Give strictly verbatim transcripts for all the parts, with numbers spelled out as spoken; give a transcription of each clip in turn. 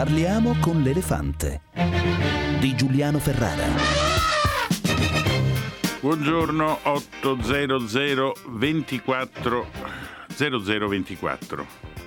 Parliamo con l'elefante di Giuliano Ferrara. Buongiorno. otto zero zero ventiquattro zero zero ventiquattro.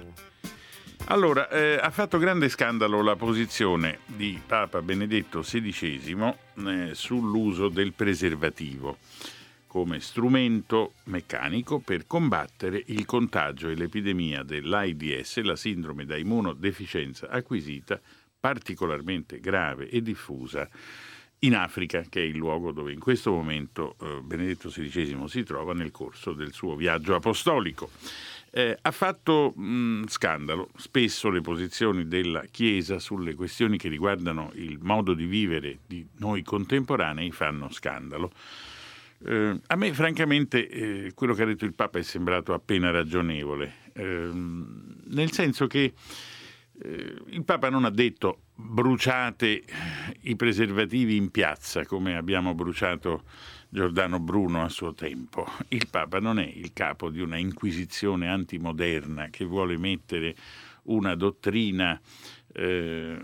Allora, eh, ha fatto grande scandalo la posizione di Papa Benedetto sedicesimo eh, sull'uso del preservativo come strumento meccanico per combattere il contagio e l'epidemia dell'AIDS, la sindrome da immunodeficienza acquisita, particolarmente grave e diffusa in Africa, che è il luogo dove in questo momento eh, Benedetto sedicesimo si trova nel corso del suo viaggio apostolico. Eh, ha fatto mh, scandalo spesso le posizioni della Chiesa sulle questioni che riguardano il modo di vivere di noi contemporanei, fanno scandalo. Eh, a me francamente eh, quello che ha detto il Papa è sembrato appena ragionevole, eh, nel senso che eh, il Papa non ha detto bruciate i preservativi in piazza come abbiamo bruciato Giordano Bruno a suo tempo. Il Papa non è il capo di una inquisizione antimoderna che vuole mettere una dottrina eh,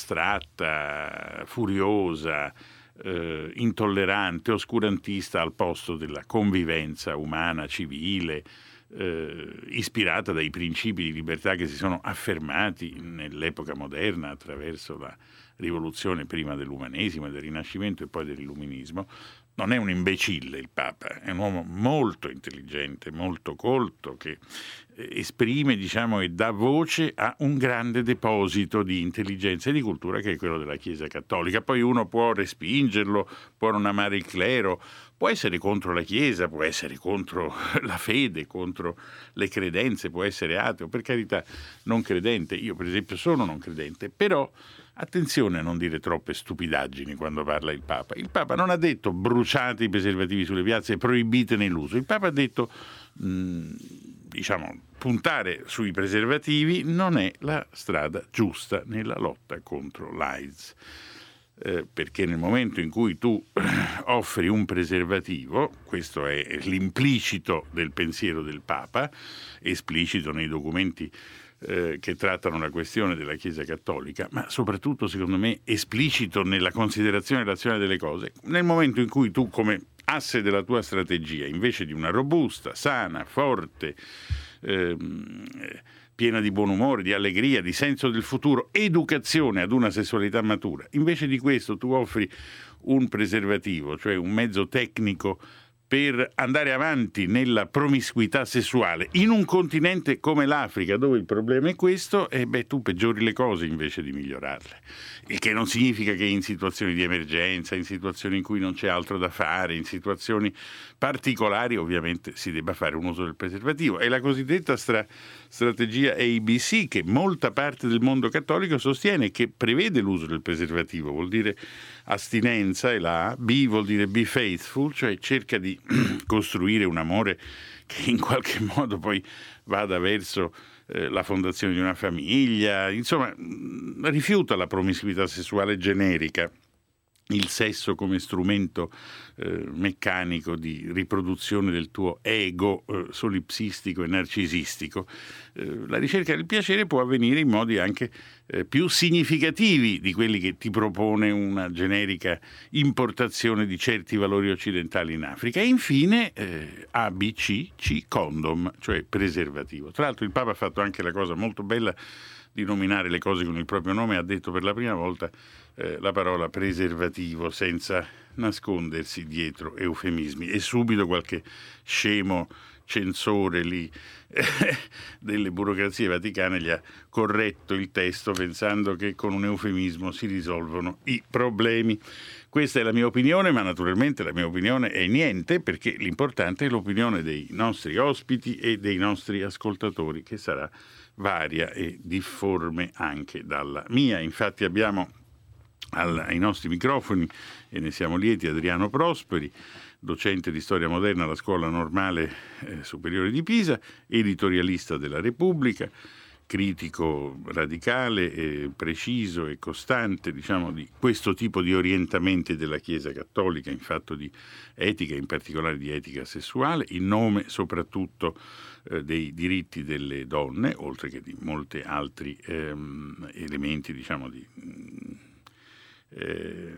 astratta, furiosa, eh, intollerante, oscurantista al posto della convivenza umana, civile, eh, ispirata dai principi di libertà che si sono affermati nell'epoca moderna attraverso la rivoluzione prima dell'umanesimo e del Rinascimento e poi dell'illuminismo. Non è un imbecille il Papa, è un uomo molto intelligente, molto colto, che esprime, diciamo, e dà voce a un grande deposito di intelligenza e di cultura che è quello della Chiesa Cattolica. Poi uno può respingerlo, può non amare il clero, può essere contro la Chiesa, può essere contro la fede, contro le credenze, può essere ateo, per carità, non credente. Io per esempio sono non credente, però attenzione a non dire troppe stupidaggini quando parla il Papa. Il Papa non ha detto bruciate i preservativi sulle piazze e proibitene l'uso. Il Papa ha detto, mh, diciamo, puntare sui preservativi non è la strada giusta nella lotta contro l'AIDS. Eh, perché nel momento in cui tu offri un preservativo, questo è l'implicito del pensiero del Papa, esplicito nei documenti Eh, che trattano la questione della Chiesa Cattolica, ma soprattutto, secondo me, esplicito nella considerazione razionale delle cose, nel momento in cui tu, come asse della tua strategia, invece di una robusta, sana, forte, ehm, piena di buon umore, di allegria, di senso del futuro, educazione ad una sessualità matura, invece di questo tu offri un preservativo, cioè un mezzo tecnico per andare avanti nella promiscuità sessuale in un continente come l'Africa, dove il problema è questo, e beh, tu peggiori le cose invece di migliorarle. Il che non significa che in situazioni di emergenza, in situazioni in cui non c'è altro da fare, in situazioni particolari, ovviamente si debba fare un uso del preservativo. È la cosiddetta stra- strategia A B C che molta parte del mondo cattolico sostiene, che prevede l'uso del preservativo, vuol dire astinenza, e la A, B vuol dire be faithful, cioè cerca di costruire un amore che in qualche modo poi vada verso eh, la fondazione di una famiglia, insomma rifiuta la promiscuità sessuale generica, il sesso come strumento eh, meccanico di riproduzione del tuo ego eh, solipsistico e narcisistico. Eh, la ricerca del piacere può avvenire in modi anche eh, più significativi di quelli che ti propone una generica importazione di certi valori occidentali in Africa. E infine eh, A, B, C, C, condom, cioè preservativo. Tra l'altro il Papa ha fatto anche la cosa molto bella di nominare le cose con il proprio nome, ha detto per la prima volta eh, la parola preservativo senza nascondersi dietro eufemismi, e subito qualche scemo censore lì eh, delle burocrazie vaticane gli ha corretto il testo pensando che con un eufemismo si risolvono i problemi. Questa è la mia opinione, ma naturalmente la mia opinione è niente, perché l'importante è l'opinione dei nostri ospiti e dei nostri ascoltatori, che sarà varia e difforme anche dalla mia. Infatti abbiamo al, ai nostri microfoni, e ne siamo lieti, Adriano Prosperi, docente di storia moderna alla Scuola Normale eh, Superiore di Pisa, editorialista della Repubblica, critico radicale, eh, preciso e costante, diciamo, di questo tipo di orientamenti della Chiesa Cattolica in fatto di etica, in particolare di etica sessuale, in nome soprattutto eh, dei diritti delle donne, oltre che di molti altri ehm, elementi, diciamo, di... Eh,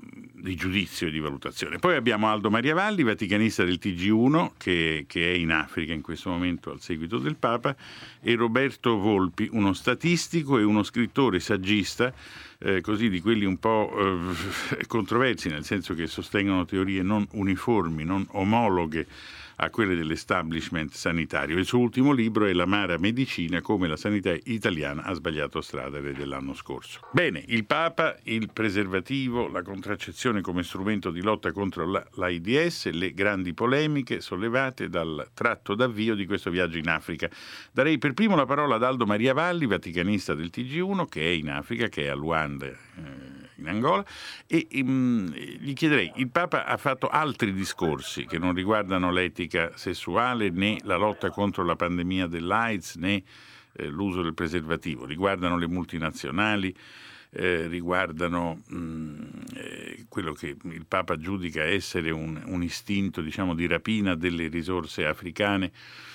di giudizio e di valutazione. Poi abbiamo Aldo Mariavalli, vaticanista del T G uno, che, che è in Africa in questo momento al seguito del Papa, e Roberto Volpi, uno statistico e uno scrittore saggista, eh, così di quelli un po' eh, controversi, nel senso che sostengono teorie non uniformi, non omologhe a quelle dell'establishment sanitario. Il suo ultimo libro è L'amara medicina, come la sanità italiana ha sbagliato strada dell'anno scorso. Bene, il Papa, il preservativo, la contraccezione come strumento di lotta contro l'AIDS, le grandi polemiche sollevate dal tratto d'avvio di questo viaggio in Africa. Darei per primo la parola ad Aldo Mariavalli, vaticanista del T G uno, che è in Africa, che è a Luanda, eh, in Angola, e um, gli chiederei, il Papa ha fatto altri discorsi che non riguardano l'etica sessuale né la lotta contro la pandemia dell'AIDS né eh, l'uso del preservativo, riguardano le multinazionali, eh, riguardano mh, eh, quello che il Papa giudica essere un, un istinto, diciamo, di rapina delle risorse africane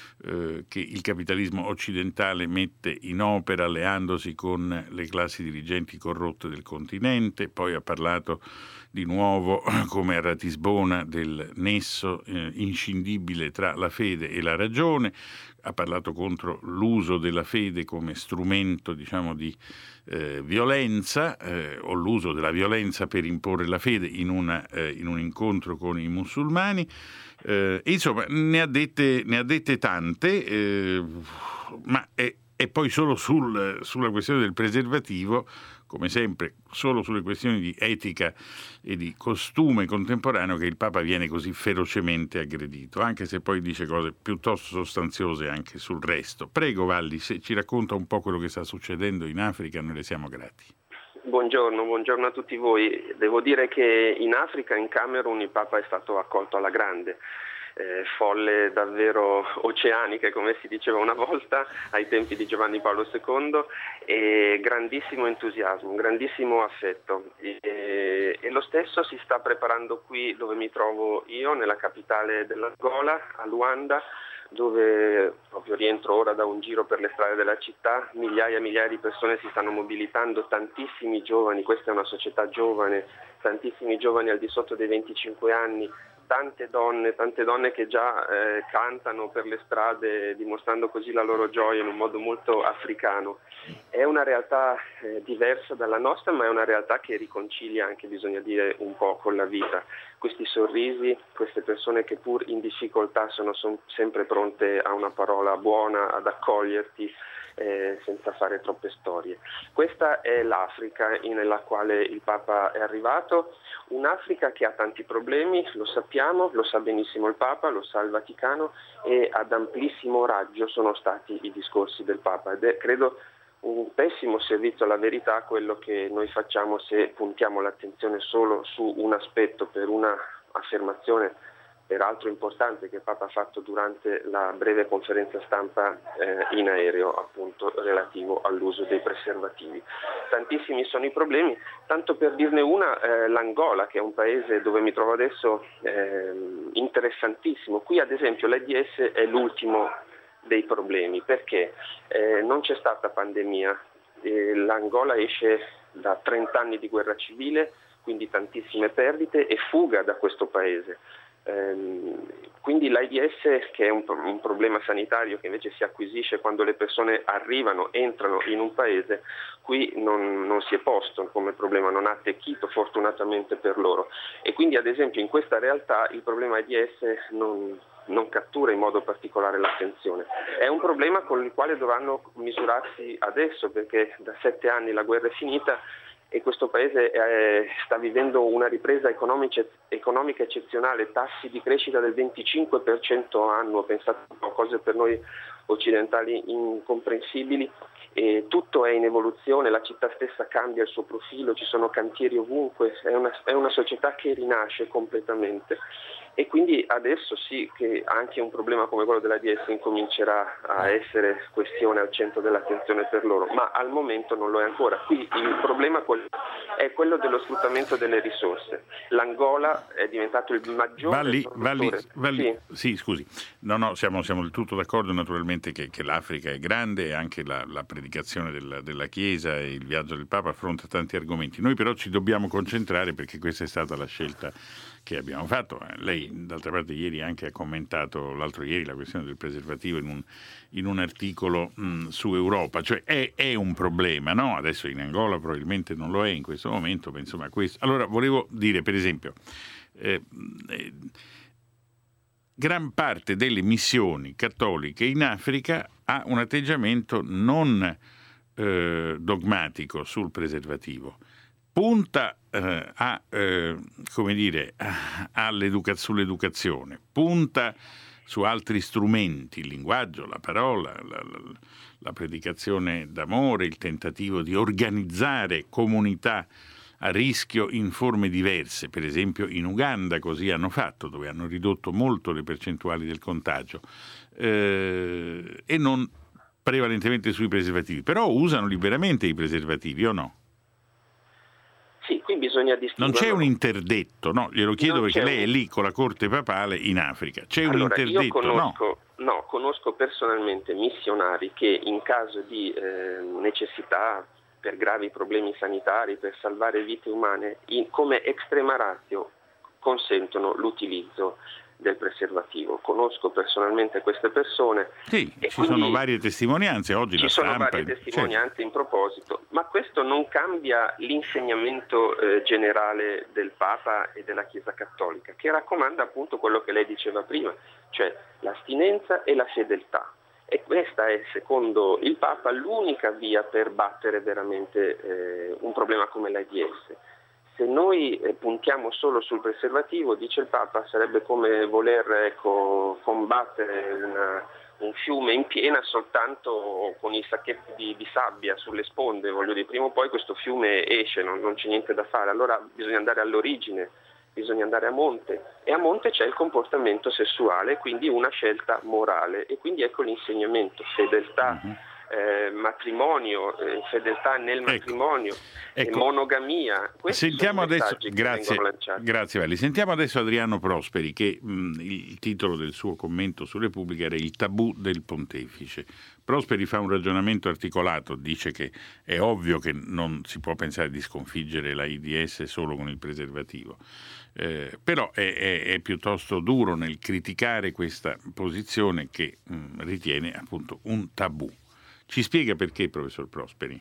eh, che il capitalismo occidentale mette in opera alleandosi con le classi dirigenti corrotte del continente. Poi ha parlato di nuovo, come a Ratisbona, del nesso eh, inscindibile tra la fede e la ragione. Ha parlato contro l'uso della fede come strumento, diciamo, di eh, violenza eh, o l'uso della violenza per imporre la fede in, una, eh, in un incontro con i musulmani. Eh, insomma, ne ha dette, ne ha dette tante, eh, ma è, è poi solo sul, sulla questione del preservativo, come sempre, solo sulle questioni di etica e di costume contemporaneo che il Papa viene così ferocemente aggredito, anche se poi dice cose piuttosto sostanziose anche sul resto. Prego Valli, se ci racconta un po' quello che sta succedendo in Africa, noi le siamo grati. Buongiorno, buongiorno a tutti voi. Devo dire che in Africa, in Camerun, il Papa è stato accolto alla grande. Eh, folle davvero oceaniche, come si diceva una volta ai tempi di Giovanni Paolo secondo, e grandissimo entusiasmo, un grandissimo affetto, e, e lo stesso si sta preparando qui dove mi trovo io, nella capitale dell'Angola, a Luanda, dove proprio rientro ora da un giro per le strade della città. Migliaia e migliaia di persone si stanno mobilitando, tantissimi giovani, questa è una società giovane, tantissimi giovani al di sotto dei venticinque anni, tante donne, tante donne che già eh, cantano per le strade, dimostrando così la loro gioia in un modo molto africano. È una realtà eh, diversa dalla nostra, ma è una realtà che riconcilia anche, bisogna dire, un po' con la vita. Questi sorrisi, queste persone che pur in difficoltà sono son sempre pronte a una parola buona, ad accoglierti, Eh, senza fare troppe storie. Questa è l'Africa nella quale il Papa è arrivato, un'Africa che ha tanti problemi, lo sappiamo, lo sa benissimo il Papa, lo sa il Vaticano, e ad amplissimo raggio sono stati i discorsi del Papa, ed è, credo, un pessimo servizio alla verità quello che noi facciamo se puntiamo l'attenzione solo su un aspetto per una affermazione peraltro importante che il Papa ha fatto durante la breve conferenza stampa eh, in aereo, appunto relativo all'uso dei preservativi. Tantissimi sono i problemi, tanto per dirne una, eh, l'Angola, che è un paese dove mi trovo adesso eh, interessantissimo. Qui ad esempio l'AIDS è l'ultimo dei problemi, perché eh, non c'è stata pandemia, eh, l'Angola esce da trenta anni di guerra civile, quindi tantissime perdite e fuga da questo paese. Quindi l'AIDS, che è un, un problema sanitario che invece si acquisisce quando le persone arrivano, entrano in un paese, qui non, non si è posto come problema, non ha attecchito fortunatamente per loro, e quindi ad esempio in questa realtà il problema AIDS non, non cattura in modo particolare l'attenzione. È un problema con il quale dovranno misurarsi adesso, perché da sette anni la guerra è finita e questo paese eh, sta vivendo una ripresa economica, economica eccezionale, tassi di crescita del venticinque per cento annuo, pensate a cose per noi occidentali incomprensibili, e tutto è in evoluzione, la città stessa cambia il suo profilo, ci sono cantieri ovunque, è una, è una società che rinasce completamente, e quindi adesso sì che anche un problema come quello dell'AIDS incomincerà a essere questione al centro dell'attenzione per loro, ma al momento non lo è ancora. Qui il problema è quello dello sfruttamento delle risorse. L'Angola è diventato il maggiore Valli, produttore. Valli, Valli, sì. sì, scusi, no, no, siamo, siamo del tutto d'accordo naturalmente che, che l'Africa è grande e anche la, la predicazione della, della Chiesa e il viaggio del Papa affronta tanti argomenti. Noi però ci dobbiamo concentrare perché questa è stata la scelta che abbiamo fatto. Lei d'altra parte ieri anche ha commentato, l'altro ieri, la questione del preservativo in un, in un articolo mh, su Europa, cioè è, è un problema, no? Adesso in Angola probabilmente non lo è in questo momento, ma insomma questo. Allora volevo dire per esempio eh, eh, gran parte delle missioni cattoliche in Africa ha un atteggiamento non eh, dogmatico sul preservativo. Punta eh, a, eh, come dire, all'educa- sull'educazione, punta su altri strumenti, il linguaggio, la parola, la, la, la predicazione d'amore, il tentativo di organizzare comunità a rischio in forme diverse. Per esempio in Uganda così hanno fatto, dove hanno ridotto molto le percentuali del contagio, eh, e non prevalentemente sui preservativi, però usano liberamente i preservativi o no? Sì, qui bisogna distinguere. Non c'è un interdetto, no? Glielo chiedo non perché un... lei è lì con la corte papale in Africa. C'è allora, un interdetto, io conosco, no? No, conosco personalmente missionari che in caso di eh, necessità per gravi problemi sanitari, per salvare vite umane, in, come extrema ratio consentono l'utilizzo del preservativo. Conosco personalmente queste persone. Sì, e ci sono varie testimonianze oggi. Ci la sono stampa, varie testimonianze certo. in proposito, ma questo non cambia l'insegnamento eh, generale del Papa e della Chiesa Cattolica, che raccomanda appunto quello che lei diceva prima, cioè l'astinenza e la fedeltà. E questa è, secondo il Papa, l'unica via per battere veramente eh, un problema come l'AIDS. Se noi puntiamo solo sul preservativo, dice il Papa, sarebbe come voler ecco, combattere una, un fiume in piena soltanto con i sacchetti di, di sabbia sulle sponde. Voglio dire, prima o poi questo fiume esce, non, non c'è niente da fare. Allora bisogna andare all'origine, bisogna andare a monte. E a monte c'è il comportamento sessuale, quindi una scelta morale. E quindi ecco l'insegnamento, fedeltà. Uh-huh. Eh, matrimonio, eh, fedeltà nel matrimonio, ecco, ecco. monogamia. Questi Sentiamo sono adesso, che grazie, grazie Valli. Sentiamo adesso Adriano Prosperi, che mh, il titolo del suo commento su Repubblica era Il tabù del pontefice. Prosperi fa un ragionamento articolato, dice che è ovvio che non si può pensare di sconfiggere l'AIDS solo con il preservativo. Eh, però è, è, è piuttosto duro nel criticare questa posizione che mh, ritiene appunto un tabù. Ci spiega perché, professor Prosperi?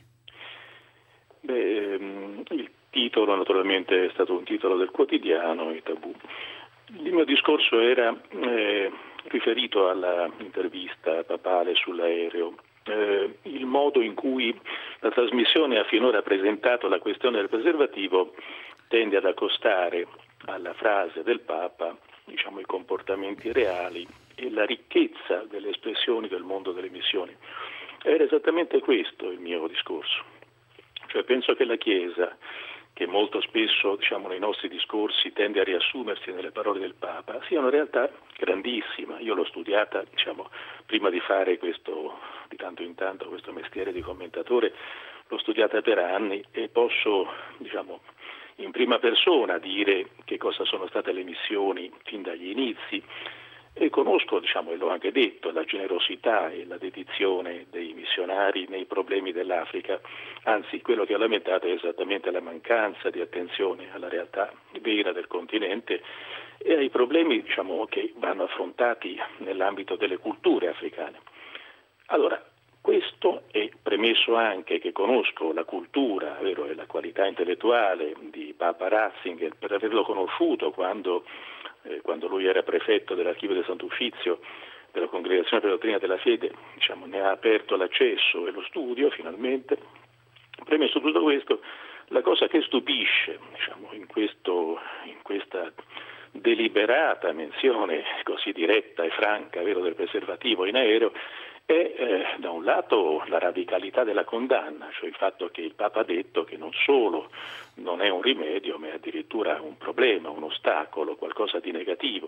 Beh, ehm, il titolo naturalmente è stato un titolo del quotidiano, i tabù. Il mio discorso era eh, riferito alla intervista papale sull'aereo. Eh, il modo in cui la trasmissione ha finora presentato la questione del preservativo tende ad accostare alla frase del Papa, diciamo, i comportamenti reali e la ricchezza delle espressioni del mondo delle missioni. Era esattamente questo il mio discorso. Cioè penso che la Chiesa, che molto spesso diciamo nei nostri discorsi tende a riassumersi nelle parole del Papa, sia una realtà grandissima. Io l'ho studiata, diciamo, prima di fare questo, di tanto in tanto, questo mestiere di commentatore, l'ho studiata per anni e posso, diciamo, in prima persona dire che cosa sono state le missioni fin dagli inizi. E conosco, diciamo, e l'ho anche detto, la generosità e la dedizione dei missionari nei problemi dell'Africa, anzi quello che ho lamentato è esattamente la mancanza di attenzione alla realtà vera del continente e ai problemi, diciamo, che vanno affrontati nell'ambito delle culture africane. Allora, questo è premesso anche che conosco la cultura, vero, e la qualità intellettuale di Papa Ratzinger per averlo conosciuto quando Eh, quando lui era prefetto dell'archivio del Sant'Uffizio della Congregazione per la Dottrina della Fede, diciamo, ne ha aperto l'accesso e lo studio finalmente. Premesso tutto questo, la cosa che stupisce, diciamo, in, questo, in questa deliberata menzione così diretta e franca, vero, del preservativo in aereo, è eh, da un lato la radicalità della condanna, cioè il fatto che il Papa ha detto che non solo non è un rimedio, ma è addirittura un problema, un ostacolo, qualcosa di negativo,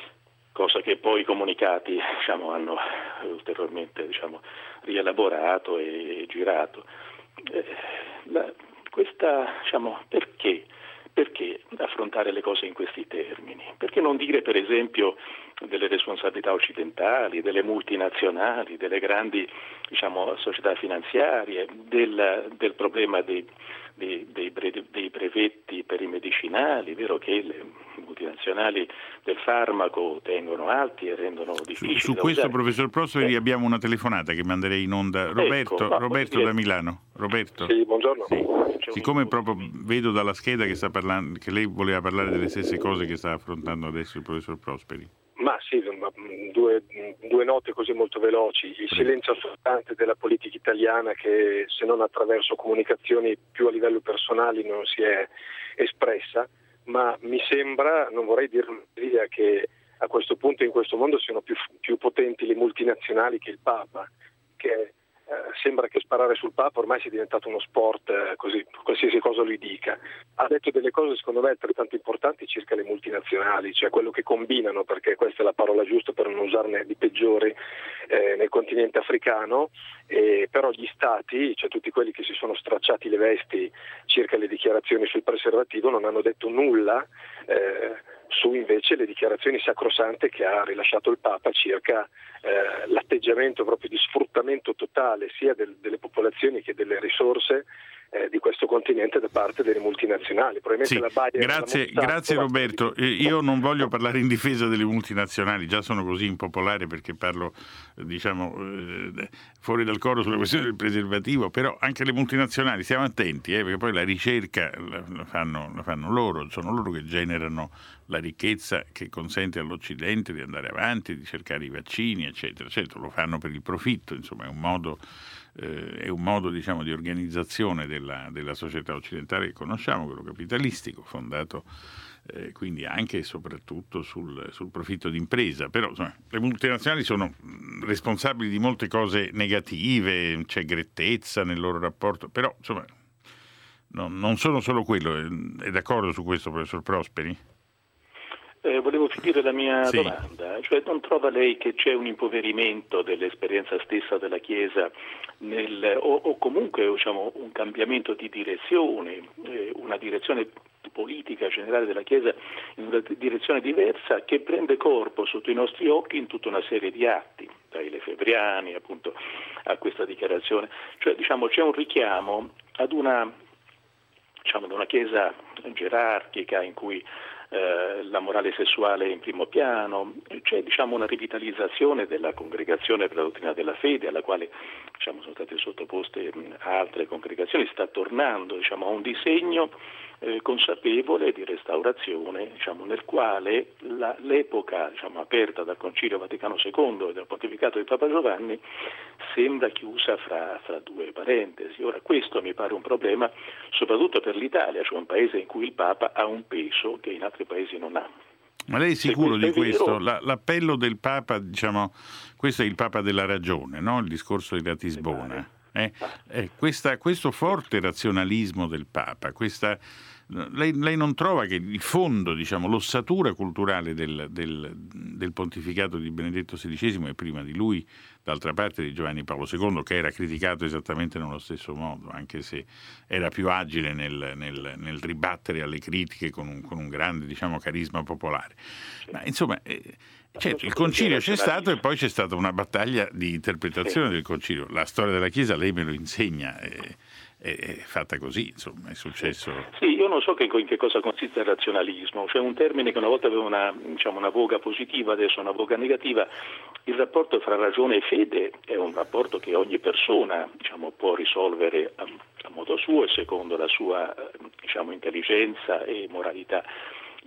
cosa che poi i comunicati diciamo, hanno ulteriormente diciamo, rielaborato e girato. Eh, la, questa, diciamo, perché? Perché affrontare le cose in questi termini? Perché non dire per esempio delle responsabilità occidentali, delle multinazionali, delle grandi diciamo, società finanziarie, del, del problema dei, dei, dei, bre, dei brevetti per i medicinali, vero che le multinazionali del farmaco tengono alti e rendono difficili. Su, su da questo usare. professor Prosperi eh. abbiamo una telefonata che manderei in onda. Roberto, Ecco, no, Roberto dire... da Milano. Roberto. Sì, buongiorno. Sì. Siccome proprio vedo dalla scheda che sta parlando, che lei voleva parlare delle stesse cose che sta affrontando adesso il professor Prosperi. Ma sì, due, due note così molto veloci. Il Prego. silenzio assordante della politica italiana che, se non attraverso comunicazioni più a livello personale, non si è espressa, ma mi sembra, non vorrei dire un'idea, che a questo punto in questo mondo siano più, più potenti le multinazionali che il Papa, che Eh, sembra che sparare sul Papa ormai sia diventato uno sport, eh, così qualsiasi cosa lui dica. Ha detto delle cose secondo me altrettanto importanti circa le multinazionali, cioè quello che combinano, perché questa è la parola giusta per non usarne di peggiori, eh, nel continente africano, eh, però gli stati, cioè tutti quelli che si sono stracciati le vesti circa le dichiarazioni sul preservativo, non hanno detto nulla eh, su invece le dichiarazioni sacrosante che ha rilasciato il Papa circa eh, l'atteggiamento proprio di sfruttamento totale sia del, delle popolazioni che delle risorse eh, di questo continente da parte delle multinazionali. Probabilmente Sì, la Bayer grazie, la grazie Roberto. Io non voglio parlare in difesa delle multinazionali, già sono così impopolare perché parlo diciamo eh, fuori dal coro sulla questione del preservativo, però anche le multinazionali stiamo attenti eh, perché poi la ricerca la, la, fanno, la fanno loro, sono loro che generano la ricchezza che consente all'Occidente di andare avanti, di cercare i vaccini, eccetera. Certo, lo fanno per il profitto, insomma, è un modo, eh, è un modo diciamo, di organizzazione della, della società occidentale che conosciamo, quello capitalistico, fondato eh, quindi anche e soprattutto sul, sul profitto d'impresa. Però insomma, le multinazionali sono responsabili di molte cose negative, c'è grettezza nel loro rapporto, però insomma, no, non sono solo quello. È d'accordo su questo, professor Prosperi? Eh, volevo finire la mia sì. domanda, cioè non trova lei che c'è un impoverimento dell'esperienza stessa della Chiesa nel, o, o comunque diciamo, un cambiamento di direzione, eh, una direzione politica generale della Chiesa in una direzione diversa che prende corpo sotto i nostri occhi in tutta una serie di atti, dai Lefebvriani appunto a questa dichiarazione, cioè diciamo c'è un richiamo ad una, diciamo, ad una Chiesa gerarchica in cui Eh, la morale sessuale è in primo piano, c'è diciamo una rivitalizzazione della congregazione per la dottrina della fede alla quale diciamo, sono state sottoposte mh, altre congregazioni, sta tornando diciamo, a un disegno eh, consapevole di restaurazione diciamo, nel quale la, l'epoca diciamo, aperta dal Concilio Vaticano secondo e dal pontificato di Papa Giovanni sembra chiusa fra, fra due parentesi. Ora questo mi pare un problema soprattutto per l'Italia, cioè un paese in cui il Papa ha un peso che in altri paesi non ha. Ma lei è sicuro di questo? Vero, La, l'appello del Papa, diciamo, questo è il Papa della ragione, no? Il discorso di Ratisbona. Eh? Eh, questa, questo forte razionalismo del Papa, questa, lei, lei non trova che il fondo, diciamo, l'ossatura culturale del, del, del pontificato di Benedetto sedicesimo e prima di lui, d'altra parte di Giovanni Paolo secondo, che era criticato esattamente nello stesso modo, anche se era più agile nel, nel, nel ribattere alle critiche con un, con un grande diciamo, carisma popolare. Ma insomma, eh, certo, il concilio c'è stato e poi c'è stata una battaglia di interpretazione del concilio. La storia della Chiesa, lei me lo insegna, è, è fatta così, insomma, è successo. Sì, io non so che, in che cosa consiste il razionalismo, cioè un termine che una volta aveva una, diciamo, una voga positiva, adesso una voga negativa. Il rapporto fra ragione e fede è un rapporto che ogni persona diciamo, può risolvere a, a modo suo e secondo la sua diciamo, intelligenza e moralità.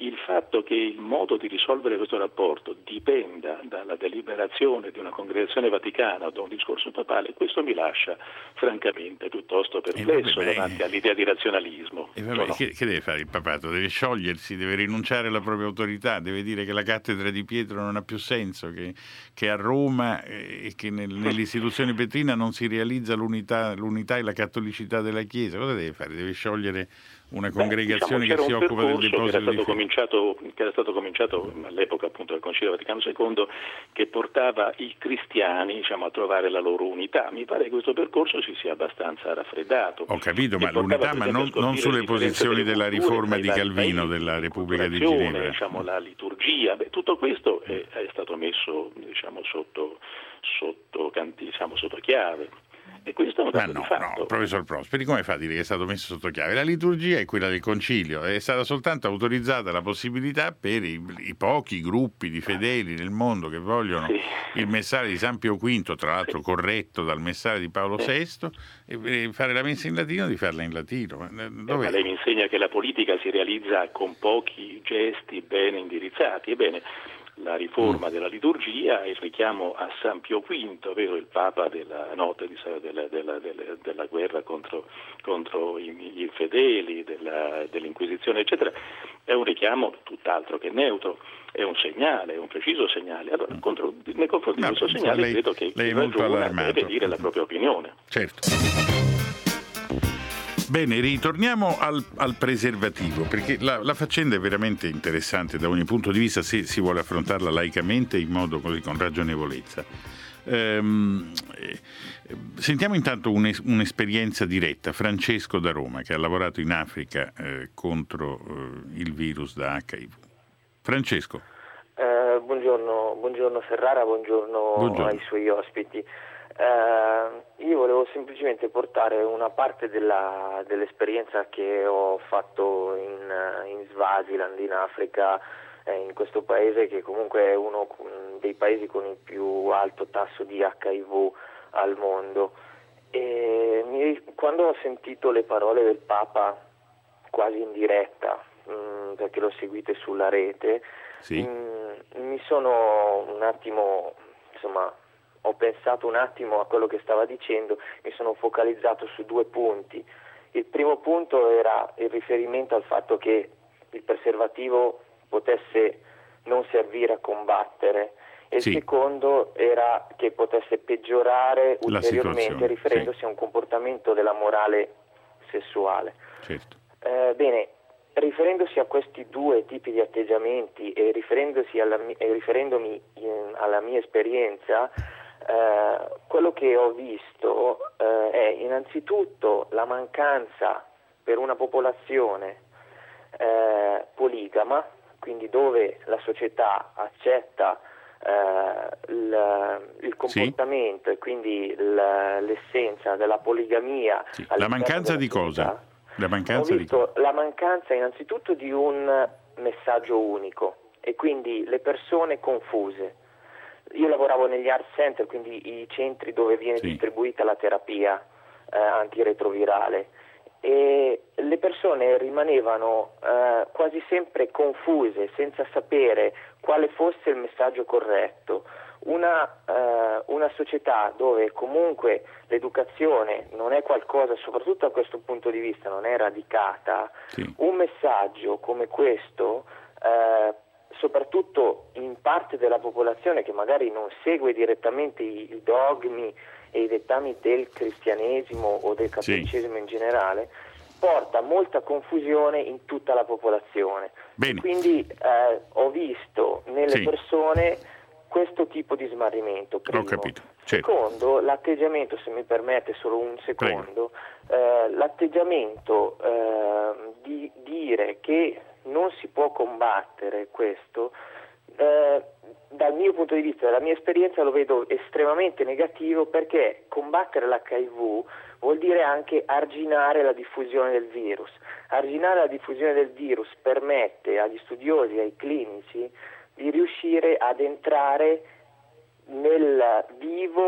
il fatto che il modo di risolvere questo rapporto dipenda dalla deliberazione di una congregazione vaticana o da un discorso papale, questo mi lascia francamente piuttosto perplesso vabbè, davanti all'idea di razionalismo. E vabbè, no? che, che deve fare il papato? Deve sciogliersi, deve rinunciare alla propria autorità, deve dire che la cattedra di Pietro non ha più senso, che, che a Roma e eh, che nel, nell'istituzione petrina non si realizza l'unità, l'unità e la cattolicità della Chiesa. Cosa deve fare? Deve sciogliere una congregazione Beh, diciamo, che si occupa del deposito che era, stato di cominciato, che era stato cominciato all'epoca appunto del Concilio Vaticano secondo, che portava i cristiani, diciamo, a trovare la loro unità. Mi pare che questo percorso si sia abbastanza raffreddato. Ho capito, ma portava, l'unità, ma non, non sulle posizioni della riforma di Calvino paesi, della Repubblica di Ginevra. Diciamo, la liturgia, beh, tutto questo è, è stato messo, diciamo, sotto, sotto, diciamo, sotto chiave. E questo è un Ma dato no, di fatto. no, professor Prosperi, come fa a dire che è stato messo sotto chiave? La liturgia è quella del concilio, è stata soltanto autorizzata la possibilità per i, i pochi gruppi di fedeli nel mondo che vogliono sì. il messaggio di San Pio V, tra l'altro sì. corretto dal messaggio di Paolo sì. sesto, e, e fare la messa in latino, di farla in latino. Dov'è? Eh, ma lei mi insegna che la politica si realizza con pochi gesti ben indirizzati. Ebbene, la riforma mm. della liturgia, il richiamo a San Pio V, vero, il Papa della notte di, della, della, della, della guerra contro, contro gli infedeli, della, dell'Inquisizione, eccetera, è un richiamo tutt'altro che neutro, è un segnale, è un preciso segnale. Allora, contro, nei confronti di questo segnale lei, credo che lei chi è molto ragiona allarmato. deve dire la propria opinione. Certo. Bene, ritorniamo al, al preservativo, perché la, la faccenda è veramente interessante da ogni punto di vista, se si vuole affrontarla laicamente in modo così, con ragionevolezza. Ehm, eh, sentiamo intanto un'es- un'esperienza diretta. Francesco da Roma, che ha lavorato in Africa eh, contro eh, il virus da acca i vu. Francesco. Eh, buongiorno, buongiorno Ferrara, buongiorno, buongiorno ai suoi ospiti. Uh, io volevo semplicemente portare una parte della, dell'esperienza che ho fatto in, in Swaziland, in Africa, eh, in questo paese che comunque è uno dei paesi con il più alto tasso di acca i vu al mondo. E mi, quando ho sentito le parole del Papa quasi in diretta, mh, perché l'ho seguite sulla rete, sì. mh, mi sono un attimo, insomma, ho pensato un attimo a quello che stava dicendo, mi sono focalizzato su due punti. Il primo punto era il riferimento al fatto che il preservativo potesse non servire a combattere e sì. il secondo era che potesse peggiorare ulteriormente riferendosi sì. a un comportamento della morale sessuale. Certo. Eh, bene, riferendosi a questi due tipi di atteggiamenti e riferendosi alla, e riferendomi in, alla mia esperienza, Eh, quello che ho visto eh, è innanzitutto la mancanza per una popolazione eh, poligama, quindi dove la società accetta eh, il, il comportamento sì. e quindi l'essenza della poligamia. Sì. La mancanza di cosa? La mancanza ho visto di cosa? La mancanza innanzitutto di un messaggio unico e quindi le persone confuse. Io lavoravo negli art center, quindi i centri dove viene sì. distribuita la terapia eh, antiretrovirale, e le persone rimanevano eh, quasi sempre confuse, senza sapere quale fosse il messaggio corretto. Una, eh, una società dove comunque l'educazione non è qualcosa, soprattutto da questo punto di vista, non è radicata, sì. un messaggio come questo eh, soprattutto in parte della popolazione che magari non segue direttamente i, i dogmi e i dettami del cristianesimo o del cattolicesimo sì. in generale, porta molta confusione in tutta la popolazione. Bene. Quindi eh, ho visto nelle sì. persone questo tipo di smarrimento. Primo. Ho capito. Certo. Secondo, l'atteggiamento, se mi permette solo un secondo, eh, l'atteggiamento eh, di dire che non si può combattere questo, eh, dal mio punto di vista, dalla mia esperienza, lo vedo estremamente negativo, perché combattere l'acca i vu vuol dire anche arginare la diffusione del virus. Arginare la diffusione del virus permette agli studiosi, ai clinici, di riuscire ad entrare nel vivo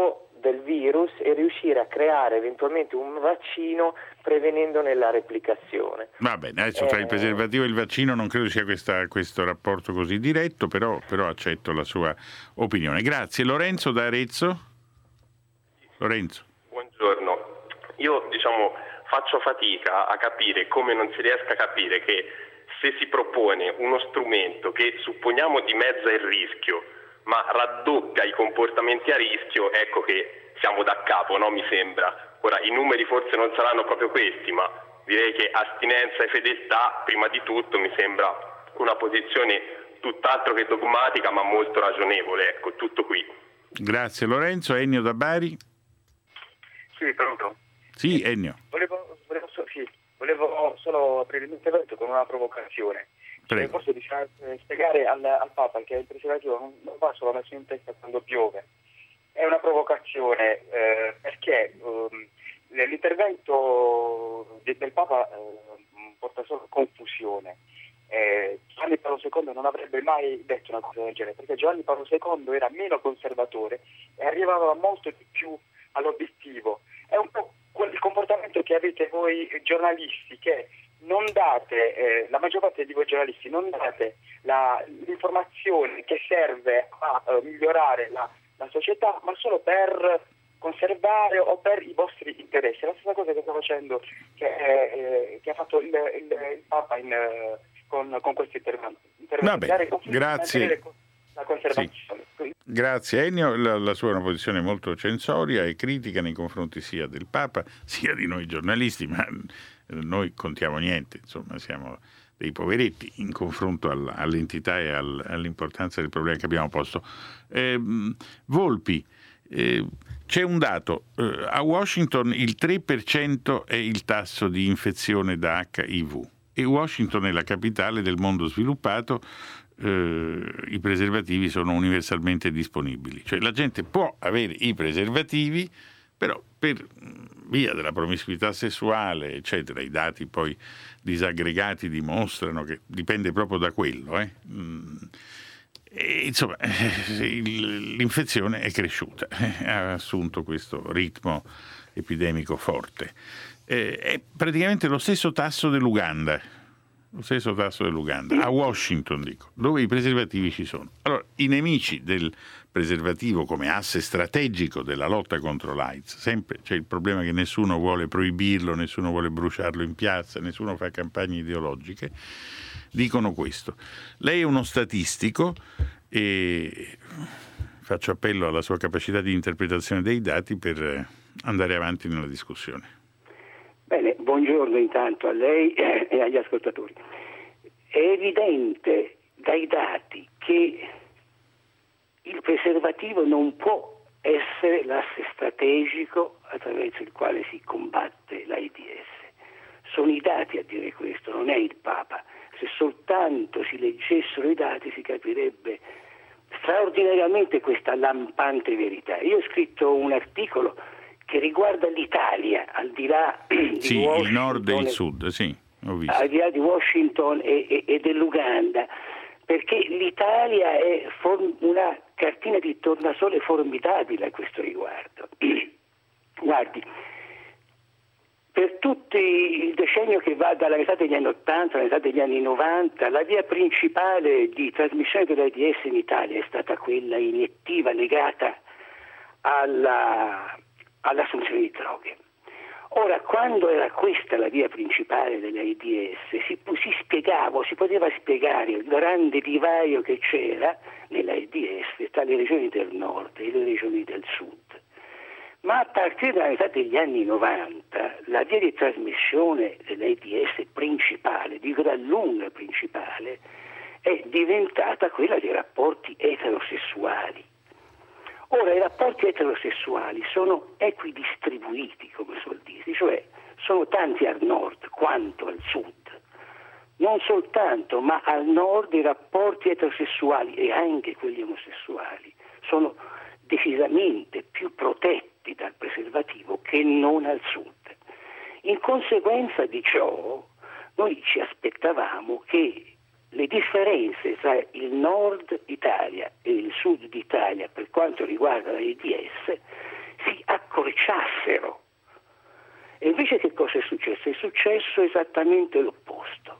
del virus e riuscire a creare eventualmente un vaccino prevenendone la replicazione. Va bene, adesso tra il preservativo e il vaccino non credo sia questa, questo rapporto così diretto, però, però accetto la sua opinione. Grazie. Lorenzo da Arezzo. Lorenzo. Buongiorno. Io diciamo faccio fatica a capire come non si riesca a capire che se si propone uno strumento che supponiamo dimezza il rischio ma raddoppia i comportamenti a rischio, ecco che siamo da capo, no? Mi sembra. Ora, i numeri forse non saranno proprio questi, ma direi che astinenza e fedeltà, prima di tutto, mi sembra una posizione tutt'altro che dogmatica, ma molto ragionevole. Ecco, tutto qui. Grazie Lorenzo. Ennio da Bari. Sì, pronto? Sì, Ennio. Volevo, volevo, sì, volevo solo aprire il mio intervento con una provocazione. Prego. Forse bisogna spiegare al, al Papa che il preservativo non, non va solo messo in testa quando piove. È una provocazione eh, perché um, l'intervento de, del Papa eh, porta solo confusione. Eh, Giovanni Paolo secondo non avrebbe mai detto una cosa del genere, perché Giovanni Paolo secondo era meno conservatore e arrivava molto di più all'obiettivo. È un po' quel comportamento che avete voi giornalisti, che non date, eh, la maggior parte di voi giornalisti non date la, l'informazione che serve a uh, migliorare la, la società, ma solo per conservare o per i vostri interessi. È la stessa cosa che sta facendo, che, eh, che ha fatto il, il, il Papa in, uh, con, con questo intervento. Vabbè, grazie. La conservazione. Sì. Grazie Ennio, la, la sua è una posizione molto censoria e critica nei confronti sia del Papa sia di noi giornalisti, ma noi contiamo niente, insomma siamo dei poveretti in confronto all, all'entità e all, all'importanza del problema che abbiamo posto. Eh, Volpi, eh, c'è un dato, eh, a Washington il tre per cento è il tasso di infezione da acca i vu e Washington è la capitale del mondo sviluppato. Uh, i preservativi sono universalmente disponibili, cioè la gente può avere i preservativi, però per via della promiscuità sessuale eccetera, i dati poi disaggregati dimostrano che dipende proprio da quello eh. mm. E, insomma il, l'infezione è cresciuta, eh, ha assunto questo ritmo epidemico forte, eh, è praticamente lo stesso tasso dell'Uganda lo stesso tasso dell'Uganda, a Washington dico, dove i preservativi ci sono. Allora, i nemici del preservativo come asse strategico della lotta contro l'AIDS, sempre c'è il problema che nessuno vuole proibirlo, nessuno vuole bruciarlo in piazza, nessuno fa campagne ideologiche, dicono questo. Lei è uno statistico e faccio appello alla sua capacità di interpretazione dei dati per andare avanti nella discussione. Bene, buongiorno intanto a lei e agli ascoltatori. È evidente dai dati che il preservativo non può essere l'asse strategico attraverso il quale si combatte l'AIDS. Sono i dati a dire questo, non è il Papa. Se soltanto si leggessero i dati si capirebbe straordinariamente questa lampante verità. Io ho scritto un articolo che riguarda l'Italia, al di là di sì, Washington, il nord e il sud, sì, ho visto. Al di là di Washington e, e, e dell'Uganda, perché l'Italia è form- una cartina di tornasole formidabile a questo riguardo. Guardi, per tutto il decennio che va dalla metà degli anni ottanta alla metà degli anni novanta, la via principale di trasmissione dell'AIDS in Italia è stata quella iniettiva legata alla all'assunzione di droghe. Ora, quando era questa la via principale dell'AIDS, si, si spiegava, si poteva spiegare il grande divario che c'era nell'AIDS tra le regioni del nord e le regioni del sud. Ma a partire dalla metà degli anni novanta, la via di trasmissione dell'AIDS principale, di gran lunga principale, è diventata quella dei rapporti eterosessuali. Ora, i rapporti eterosessuali sono equidistribuiti, come suol dire, cioè sono tanti al nord quanto al sud. Non soltanto, ma al nord i rapporti eterosessuali e anche quelli omosessuali sono decisamente più protetti dal preservativo che non al sud. In conseguenza di ciò, noi ci aspettavamo che le differenze tra il nord Italia e il sud d'Italia per quanto riguarda l'AIDS si accorciassero. E invece che cosa è successo? È successo esattamente l'opposto.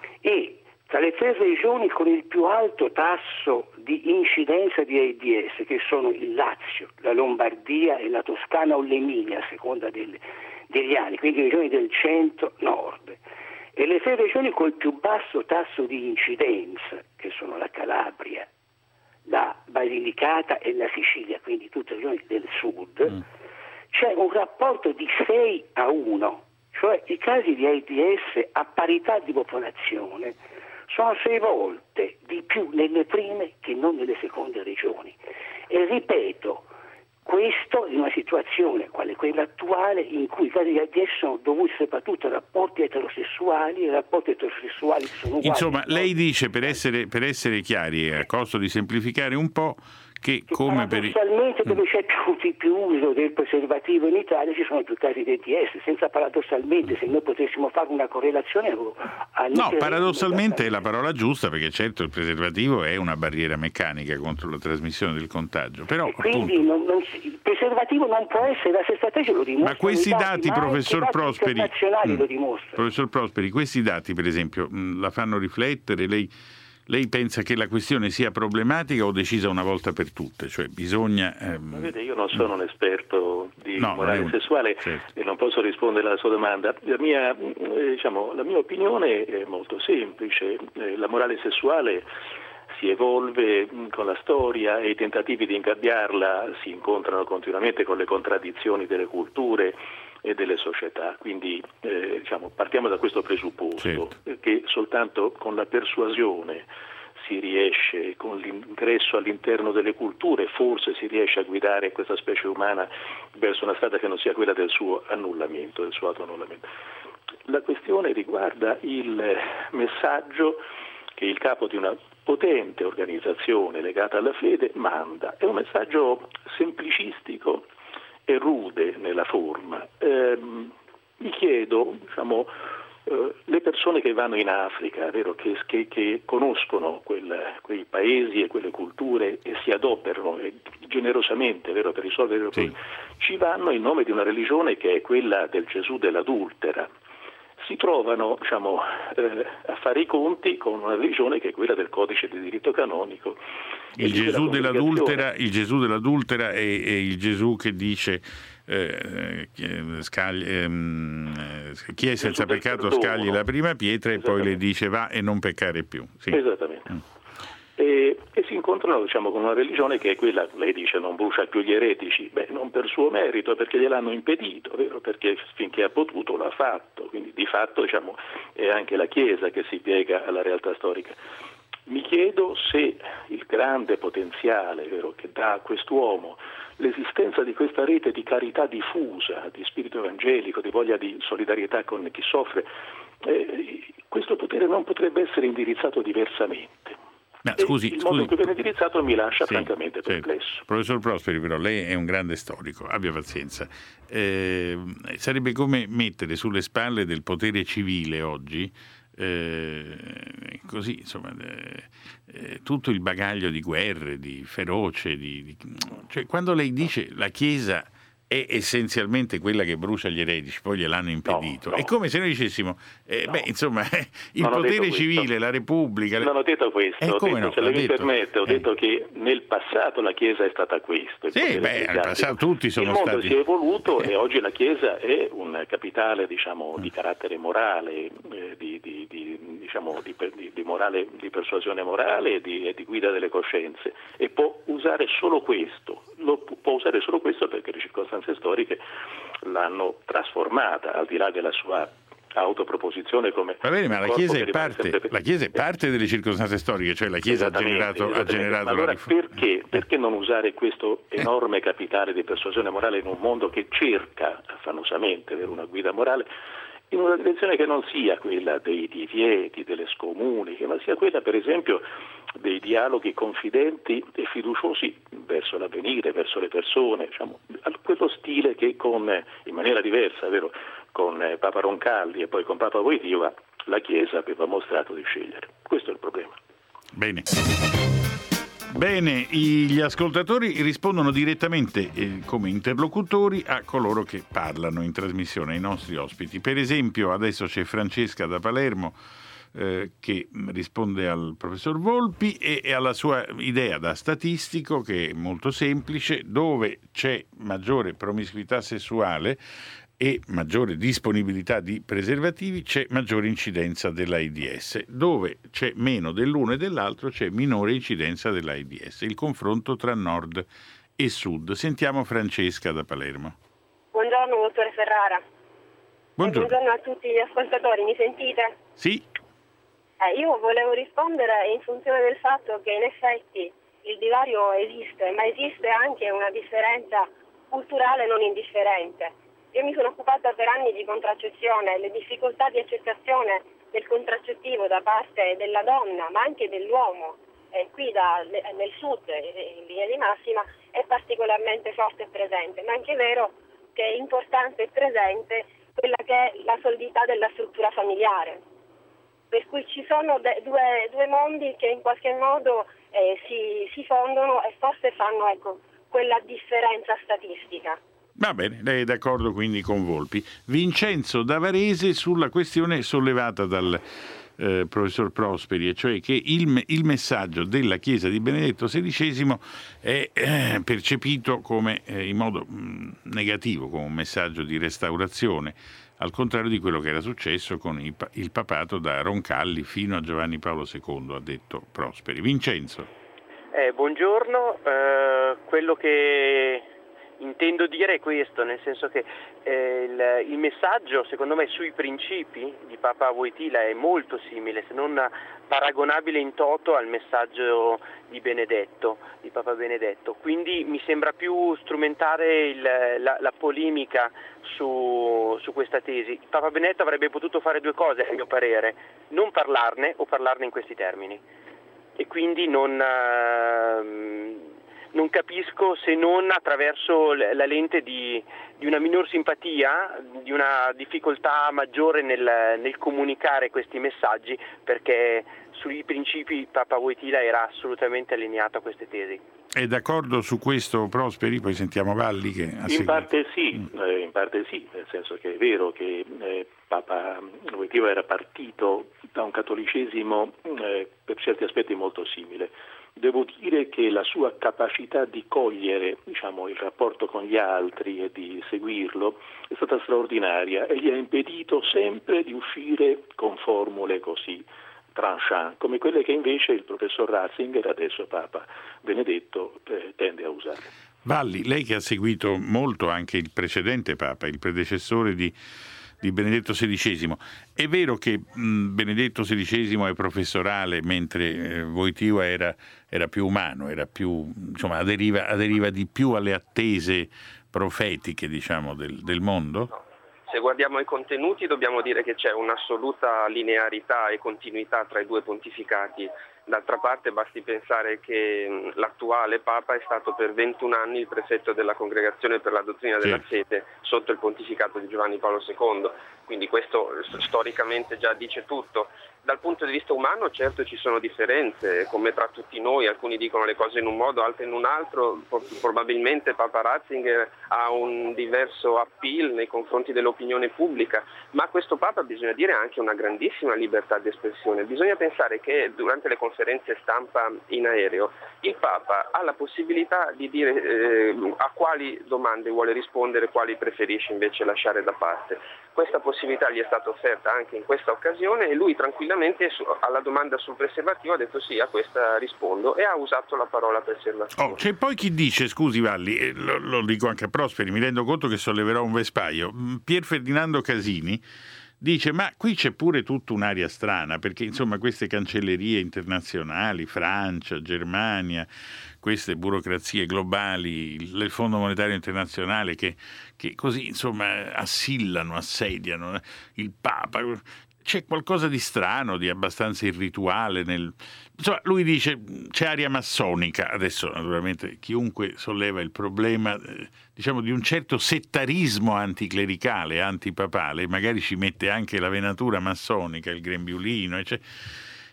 E tra le tre regioni con il più alto tasso di incidenza di AIDS, che sono il Lazio, la Lombardia e la Toscana o l'Emilia, a seconda del, degli anni, quindi regioni del centro-nord, e le tre regioni col più basso tasso di incidenza, che sono la Calabria, la Basilicata e la Sicilia, quindi tutte le regioni del sud, mm. c'è un rapporto di sei a uno, cioè i casi di AIDS a parità di popolazione sono sei volte di più nelle prime che non nelle seconde regioni. E ripeto, questo in una situazione quale quella attuale in cui i casi di AIDS sono dovuti soprattutto a rapporti eterosessuali, e i rapporti eterosessuali sono uguali. Insomma, lei dice, per essere, per essere chiari, a costo di semplificare un po', che, che come per paradossalmente dove c'è più, più uso del preservativo in Italia ci sono più casi di AIDS, senza paradossalmente, se noi potessimo fare una correlazione no, paradossalmente è la parola giusta, perché certo il preservativo è una barriera meccanica contro la trasmissione del contagio, però quindi non, non, il preservativo non può essere la stessa strategia, lo dimostra. Ma questi dati, dati professor Prosperi, mh, lo dimostrano. Professor Prosperi, questi dati per esempio mh, la fanno riflettere? Lei Lei pensa che la questione sia problematica o decisa una volta per tutte? Cioè bisogna... Ehm... Ma vede, io non sono un esperto di no, morale un... sessuale, certo. E non posso rispondere alla sua domanda. La mia, eh, diciamo, la mia opinione è molto semplice. Eh, la morale sessuale si evolve con la storia e i tentativi di ingabbiarla si incontrano continuamente con le contraddizioni delle culture e delle società, quindi eh, diciamo, partiamo da questo presupposto, certo. Che soltanto con la persuasione si riesce, con l'ingresso all'interno delle culture, forse si riesce a guidare questa specie umana verso una strada che non sia quella del suo annullamento, del suo autoannullamento. La questione riguarda il messaggio che il capo di una potente organizzazione legata alla fede manda. È un messaggio semplicistico e rude nella forma. Eh, mi chiedo, diciamo, eh, le persone che vanno in Africa, vero, che, che, che conoscono quel, quei paesi e quelle culture e si adoperano eh, generosamente, vero, per risolvere i problemi, sì. Ci vanno in nome di una religione che è quella del Gesù dell'adultera. Si trovano, diciamo, eh, a fare i conti con una religione che è quella del codice di diritto canonico. Il Gesù dell'adultera, il Gesù dell'adultera è, è il Gesù che dice eh, scagli, ehm, chi è senza peccato scagli la prima pietra e poi le dice va e non peccare più. Sì. Esattamente. Mm. E, e si incontrano, diciamo, con una religione che è quella, lei dice, non brucia più gli eretici, beh, non per suo merito, perché gliel'hanno impedito, vero? Perché finché ha potuto l'ha fatto, quindi di fatto, diciamo, è anche la Chiesa che si piega alla realtà storica. Mi chiedo se il grande potenziale, vero, che dà a quest'uomo l'esistenza di questa rete di carità diffusa, di spirito evangelico, di voglia di solidarietà con chi soffre, eh, questo potere non potrebbe essere indirizzato diversamente. No, scusi, il scusi. modo in cui viene indirizzato mi lascia sì, francamente perplesso. Certo. Professor Prosperi, però, lei è un grande storico, abbia pazienza. Eh, sarebbe come mettere sulle spalle del potere civile oggi eh, così, insomma, eh, eh, tutto il bagaglio di guerre, di feroce, di, di, cioè quando lei dice la Chiesa è essenzialmente quella che brucia gli eretici, poi gliel'hanno impedito. No, no. È come se noi dicessimo, eh, no. beh, insomma, il non potere civile, la Repubblica... Non ho detto questo, eh, ho detto, no, se lei mi detto. permette, ho eh. detto che nel passato la Chiesa è stata questo. Sì, beh, nel passato tutti sono stati... Il mondo stati... si è evoluto eh. e oggi la Chiesa è un capitale, diciamo, di carattere morale, eh, di, di, di, diciamo, di, di, di, morale, di persuasione morale e di, e di guida delle coscienze, e può usare solo questo, lo può usare solo questo perché le circostanze storiche l'hanno trasformata, al di là della sua autoproposizione come... Va bene, ma la Chiesa è parte, sempre... la Chiesa è parte delle circostanze storiche, cioè la Chiesa ha generato, ha generato allora la riforma. Perché, perché non usare questo enorme capitale di persuasione morale in un mondo che cerca affannosamente avere una guida morale in una direzione che non sia quella dei divieti, delle scomuniche, ma sia quella, per esempio, dei dialoghi confidenti e fiduciosi verso l'avvenire, verso le persone, diciamo, quello stile che con, in maniera diversa, vero, con Papa Roncalli e poi con Papa Wojtyła, la Chiesa aveva mostrato di scegliere. Questo è il problema. Bene. Bene, gli ascoltatori rispondono direttamente eh, come interlocutori a coloro che parlano in trasmissione, ai nostri ospiti. Per esempio, adesso c'è Francesca da Palermo eh, che risponde al professor Volpi e, e alla sua idea da statistico, che è molto semplice: dove c'è maggiore promiscuità sessuale e maggiore disponibilità di preservativi c'è maggiore incidenza dell'AIDS, dove c'è meno dell'uno e dell'altro c'è minore incidenza dell'AIDS. Il confronto tra nord e sud. Sentiamo Francesca da Palermo. Buongiorno dottore Ferrara. Buongiorno. Buongiorno a tutti gli ascoltatori, mi sentite? Sì. Eh, io volevo rispondere in funzione del fatto che in effetti il divario esiste, ma esiste anche una differenza culturale non indifferente. Io mi sono occupata per anni di contraccezione, le difficoltà di accettazione del contraccettivo da parte della donna, ma anche dell'uomo, eh, qui da, nel sud, in linea di massima, è particolarmente forte e presente, ma è anche vero che è importante e presente quella che è la solidità della struttura familiare. Per cui ci sono de- due, due mondi che in qualche modo eh, si, si fondono e forse fanno, ecco, quella differenza statistica. Va bene, lei è d'accordo quindi con Volpi. Vincenzo da Varese sulla questione sollevata dal eh, professor Prosperi, e cioè che il, il messaggio della Chiesa di Benedetto sedicesimo è eh, percepito come eh, in modo mh, negativo, come un messaggio di restaurazione, al contrario di quello che era successo con il, il papato da Roncalli fino a Giovanni Paolo secondo, ha detto Prosperi. Vincenzo. Eh, buongiorno, eh, quello che intendo dire è questo, nel senso che eh, il, il messaggio secondo me sui principi di Papa Wojtyla è molto simile, se non paragonabile in toto al messaggio di Benedetto, di Papa Benedetto, quindi mi sembra più strumentare il, la, la polemica su, su questa tesi. Papa Benedetto avrebbe potuto fare due cose, a mio parere: non parlarne o parlarne in questi termini, e quindi non... Uh, non capisco, se non attraverso la lente di, di una minor simpatia, di una difficoltà maggiore nel, nel comunicare questi messaggi, perché sui principi Papa Wojtyla era assolutamente allineato a queste tesi. È d'accordo su questo Prosperi? Poi sentiamo Valli che ha In parte sì, eh, in parte sì, nel senso che è vero che eh, Papa Wojtyla era partito da un cattolicesimo eh, per certi aspetti molto simile. Devo dire che la sua capacità di cogliere, diciamo, il rapporto con gli altri e di seguirlo è stata straordinaria e gli ha impedito sempre di uscire con formule così tranchant, come quelle che invece il professor Ratzinger, adesso Papa Benedetto, eh, tende a usare. Valli, lei che ha seguito molto anche il precedente Papa, il predecessore di di Benedetto sedicesimo. È vero che mh, Benedetto sedicesimo è professorale, mentre eh, Wojtyla era, era più umano, era più, insomma, aderiva, aderiva di più alle attese profetiche, diciamo, del, del mondo? Se guardiamo i contenuti dobbiamo dire che c'è un'assoluta linearità e continuità tra i due pontificati. D'altra parte basti pensare che l'attuale Papa è stato per ventuno anni il prefetto della Congregazione per la Dottrina della sì. Fede sotto il pontificato di Giovanni Paolo secondo, quindi questo storicamente già dice tutto. Dal punto di vista umano certo ci sono differenze, come tra tutti noi, alcuni dicono le cose in un modo, altri in un altro, probabilmente Papa Ratzinger ha un diverso appeal nei confronti dell'opinione pubblica, ma questo Papa, bisogna dire, ha anche una grandissima libertà di espressione. Bisogna pensare che durante le conferenze stampa in aereo il Papa ha la possibilità di dire eh, a quali domande vuole rispondere, quali preferisce invece lasciare da parte. Questa possibilità gli è stata offerta anche in questa occasione e lui tranquillamente alla domanda sul preservativo ha detto sì, a questa rispondo, e ha usato la parola preservativo. Oh, c'è poi chi dice, scusi Valli, eh, lo, lo dico anche a Prosperi, mi rendo conto che solleverò un vespaio, Pier Ferdinando Casini dice ma qui c'è pure tutta un'aria strana, perché insomma queste cancellerie internazionali, Francia, Germania, queste burocrazie globali, il Fondo Monetario Internazionale che, che così insomma assillano, assediano il Papa, c'è qualcosa di strano, di abbastanza irrituale nel... Insomma, lui dice c'è aria massonica. Adesso naturalmente chiunque solleva il problema eh, diciamo di un certo settarismo anticlericale, antipapale, magari ci mette anche la venatura massonica, il grembiulino, eccetera.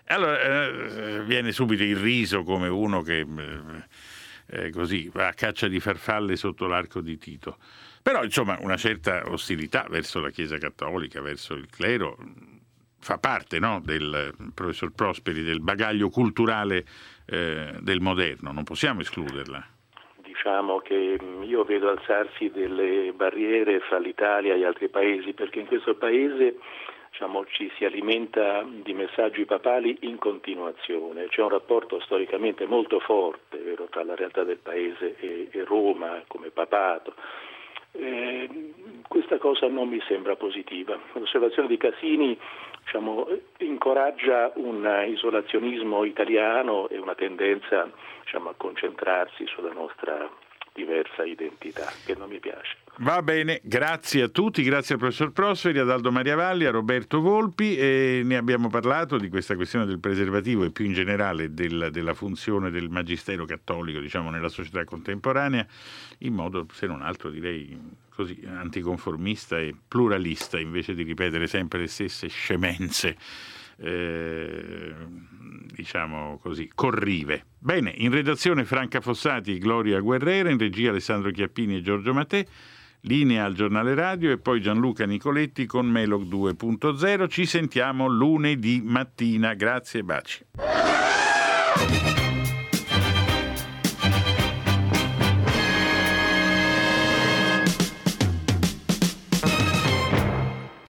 Allora eh, viene subito il riso come uno che eh, così va a caccia di farfalle sotto l'arco di Tito. Però insomma una certa ostilità verso la Chiesa Cattolica, verso il clero, fa parte, no, del professor Prosperi, del bagaglio culturale eh, del moderno, non possiamo escluderla. Diciamo che io vedo alzarsi delle barriere fra l'Italia e altri paesi, perché in questo paese diciamo, ci si alimenta di messaggi papali in continuazione, c'è un rapporto storicamente molto forte, vero, tra la realtà del paese e, e Roma come papato. Eh, questa cosa non mi sembra positiva. L'osservazione di Casini diciamo, incoraggia un isolazionismo italiano e una tendenza diciamo, a concentrarsi sulla nostra diversa identità, che non mi piace. Va bene, grazie a tutti, grazie al professor Prosperi, ad Aldo Mariavalli, a Roberto Volpi, e ne abbiamo parlato di questa questione del preservativo e più in generale del, della funzione del magistero cattolico, diciamo, nella società contemporanea, in modo, se non altro, direi così, anticonformista e pluralista, invece di ripetere sempre le stesse scemenze, eh, diciamo così, corrive. Bene, in redazione Franca Fossati, Gloria Guerrera, in regia Alessandro Chiappini e Giorgio Mattè, linea al giornale radio e poi Gianluca Nicoletti con Melog due punto zero. Ci sentiamo lunedì mattina. Grazie e baci.